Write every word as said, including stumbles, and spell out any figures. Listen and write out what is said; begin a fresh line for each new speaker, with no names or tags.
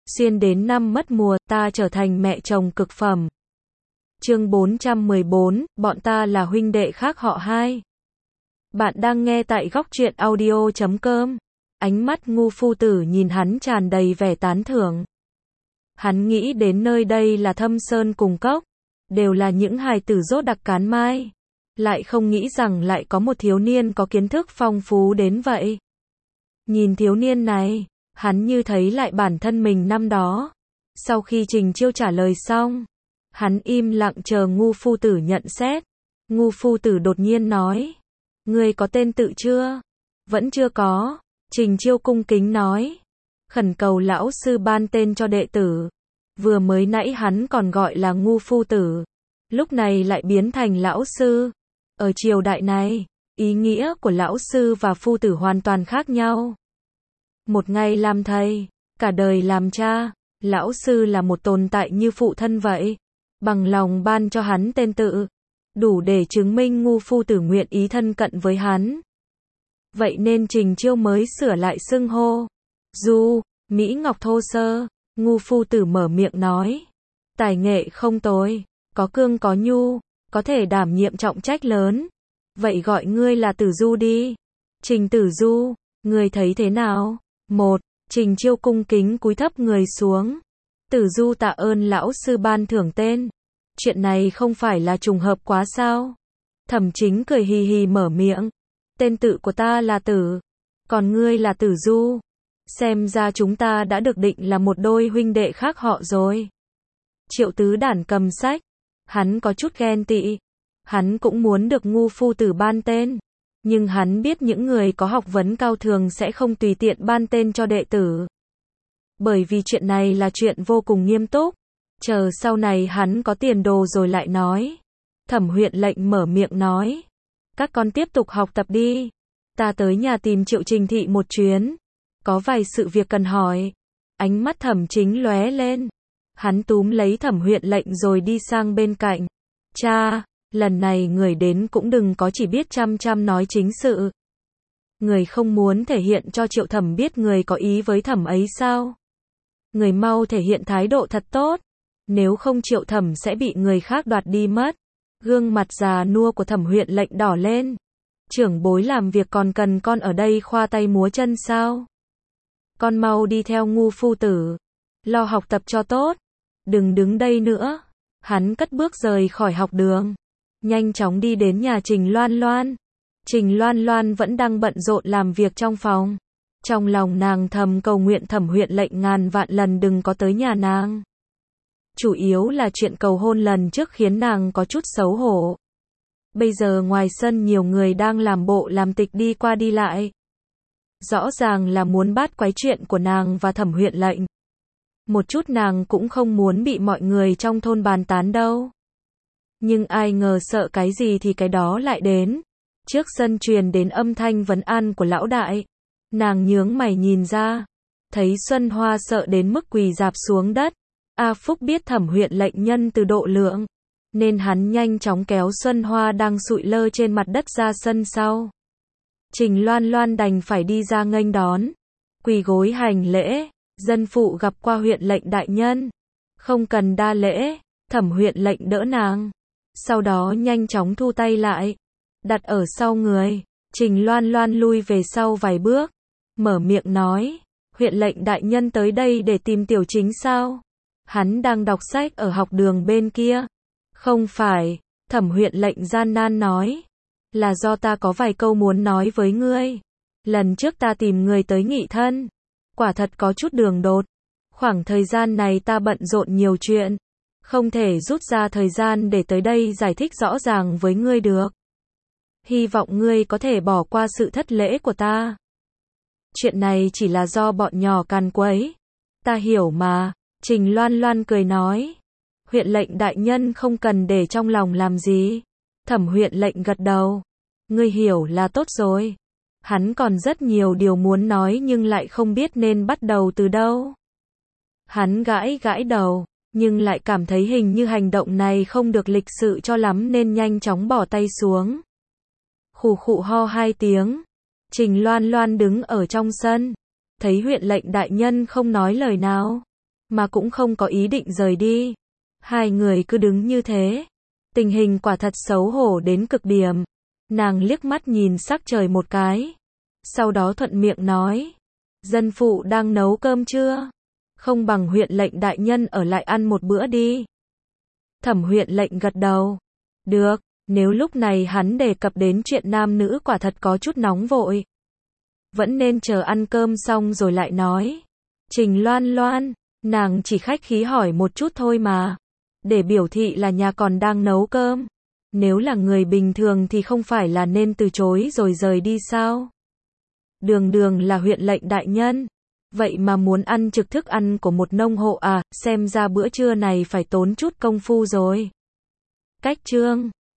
Xuyên đến năm mất mùa, ta trở thành mẹ chồng cực phẩm. Chương bốn trăm mười bốn, bọn ta là huynh đệ khác họ hai. Bạn đang nghe tại góc truyện audio chấm com. Ánh mắt ngu phu tử nhìn hắn tràn đầy vẻ tán thưởng. Hắn nghĩ đến nơi đây là Thâm Sơn cùng cốc, đều là những hài tử rốt đặc cán mai. Lại không nghĩ rằng lại có một thiếu niên có kiến thức phong phú đến vậy. Nhìn thiếu niên này, hắn như thấy lại bản thân mình năm đó. Sau khi Trình Chiêu trả lời xong, hắn im lặng chờ ngu phu tử nhận xét. Ngu phu tử đột nhiên nói, ngươi có tên tự chưa? Vẫn chưa có. Trình Chiêu cung kính nói, khẩn cầu lão sư ban tên cho đệ tử. Vừa mới nãy hắn còn gọi là ngu phu tử, lúc này lại biến thành lão sư. Ở triều đại này, ý nghĩa của lão sư và phu tử hoàn toàn khác nhau. Một ngày làm thầy, cả đời làm cha, lão sư là một tồn tại như phụ thân vậy. Bằng lòng ban cho hắn tên tự, đủ để chứng minh ngu phu tử nguyện ý thân cận với hắn. Vậy nên Trình Chiêu mới sửa lại xưng hô. Du, Mỹ Ngọc thô sơ, ngu phu tử mở miệng nói. Tài nghệ không tồi, có cương có nhu, có thể đảm nhiệm trọng trách lớn. Vậy gọi ngươi là Tử Du đi. Trình Tử Du, ngươi thấy thế nào? Một, Trình Chiêu cung kính cúi thấp người xuống. Tử Du tạ ơn lão sư ban thưởng tên. Chuyện này không phải là trùng hợp quá sao? Thẩm Chính cười hì hì mở miệng. Tên tự của ta là Tử, còn ngươi là Tử Du. Xem ra chúng ta đã được định là một đôi huynh đệ khác họ rồi. Triệu Tứ Đản cầm sách, hắn có chút ghen tị. Hắn cũng muốn được ngu phu tử ban tên, nhưng hắn biết những người có học vấn cao thường sẽ không tùy tiện ban tên cho đệ tử. Bởi vì chuyện này là chuyện vô cùng nghiêm túc. Chờ sau này hắn có tiền đồ rồi lại nói. Thẩm Huyện Lệnh mở miệng nói, các con tiếp tục học tập đi. Ta tới nhà tìm Triệu Trình thị một chuyến, có vài sự việc cần hỏi. Ánh mắt Thẩm Chính lóe lên. Hắn túm lấy Thẩm Huyện Lệnh rồi đi sang bên cạnh. Cha, lần này người đến cũng đừng có chỉ biết chăm chăm nói chính sự. Người không muốn thể hiện cho Triệu Thẩm biết người có ý với Thẩm ấy sao? Người mau thể hiện thái độ thật tốt, nếu không Triệu Thẩm sẽ bị người khác đoạt đi mất. Gương mặt già nua của Thẩm Huyện Lệnh đỏ lên. Trưởng bối làm việc còn cần con ở đây khoa tay múa chân sao? Con mau đi theo ngu phu tử, lo học tập cho tốt, đừng đứng đây nữa. Hắn cất bước rời khỏi học đường, nhanh chóng đi đến nhà Trình Loan Loan. Trình Loan Loan vẫn đang bận rộn làm việc trong phòng. Trong lòng nàng thầm cầu nguyện Thẩm Huyện Lệnh ngàn vạn lần đừng có tới nhà nàng. Chủ yếu là chuyện cầu hôn lần trước khiến nàng có chút xấu hổ. Bây giờ ngoài sân nhiều người đang làm bộ làm tịch đi qua đi lại. Rõ ràng là muốn bắt quái chuyện của nàng và Thẩm Huyện Lệnh. Một chút nàng cũng không muốn bị mọi người trong thôn bàn tán đâu. Nhưng ai ngờ sợ cái gì thì cái đó lại đến. Trước sân truyền đến âm thanh vấn an của lão đại. Nàng nhướng mày nhìn ra, thấy Xuân Hoa sợ đến mức quỳ rạp xuống đất. A Phúc biết Thẩm Huyện Lệnh nhân từ độ lượng, nên hắn nhanh chóng kéo Xuân Hoa đang sụi lơ trên mặt đất ra sân sau. Trình Loan Loan đành phải đi ra nghênh đón, quỳ gối hành lễ. Dân phụ gặp qua Huyện Lệnh đại nhân. Không cần đa lễ. Thẩm Huyện Lệnh đỡ nàng, sau đó nhanh chóng thu tay lại, đặt ở sau người. Trình Loan Loan lui về sau vài bước, mở miệng nói, Huyện Lệnh đại nhân tới đây để tìm Tiểu Chính sao? Hắn đang đọc sách ở học đường bên kia. Không phải, Thẩm Huyện Lệnh gian nan nói, là do ta có vài câu muốn nói với ngươi. Lần trước ta tìm người tới nghị thân, quả thật có chút đường đột. Khoảng thời gian này ta bận rộn nhiều chuyện, không thể rút ra thời gian để tới đây giải thích rõ ràng với ngươi được. Hy vọng ngươi có thể bỏ qua sự thất lễ của ta. Chuyện này chỉ là do bọn nhỏ càn quấy. Ta hiểu mà. Trình Loan Loan cười nói. Huyện Lệnh đại nhân không cần để trong lòng làm gì. Thẩm Huyện Lệnh gật đầu. Ngươi hiểu là tốt rồi. Hắn còn rất nhiều điều muốn nói nhưng lại không biết nên bắt đầu từ đâu. Hắn gãi gãi đầu, nhưng lại cảm thấy hình như hành động này không được lịch sự cho lắm nên nhanh chóng bỏ tay xuống. Khụ khụ ho hai tiếng. Trình Loan Loan đứng ở trong sân, thấy Huyện Lệnh đại nhân không nói lời nào, mà cũng không có ý định rời đi. Hai người cứ đứng như thế. Tình hình quả thật xấu hổ đến cực điểm. Nàng liếc mắt nhìn sắc trời một cái. Sau đó thuận miệng nói. Dân phụ đang nấu cơm chưa? Không bằng huyện lệnh đại nhân ở lại ăn một bữa đi. Thẩm huyện lệnh gật đầu. Được, nếu lúc này hắn đề cập đến chuyện nam nữ quả thật có chút nóng vội. Vẫn nên chờ ăn cơm xong rồi lại nói. Trình Loan Loan, nàng chỉ khách khí hỏi một chút thôi mà. Để biểu thị là nhà còn đang nấu cơm. Nếu là người bình thường thì không phải là nên từ chối rồi rời đi sao? Đường đường là huyện lệnh đại nhân. Vậy mà muốn ăn trực thức ăn của một nông hộ à, xem ra bữa trưa này phải tốn chút công phu rồi. Cách chương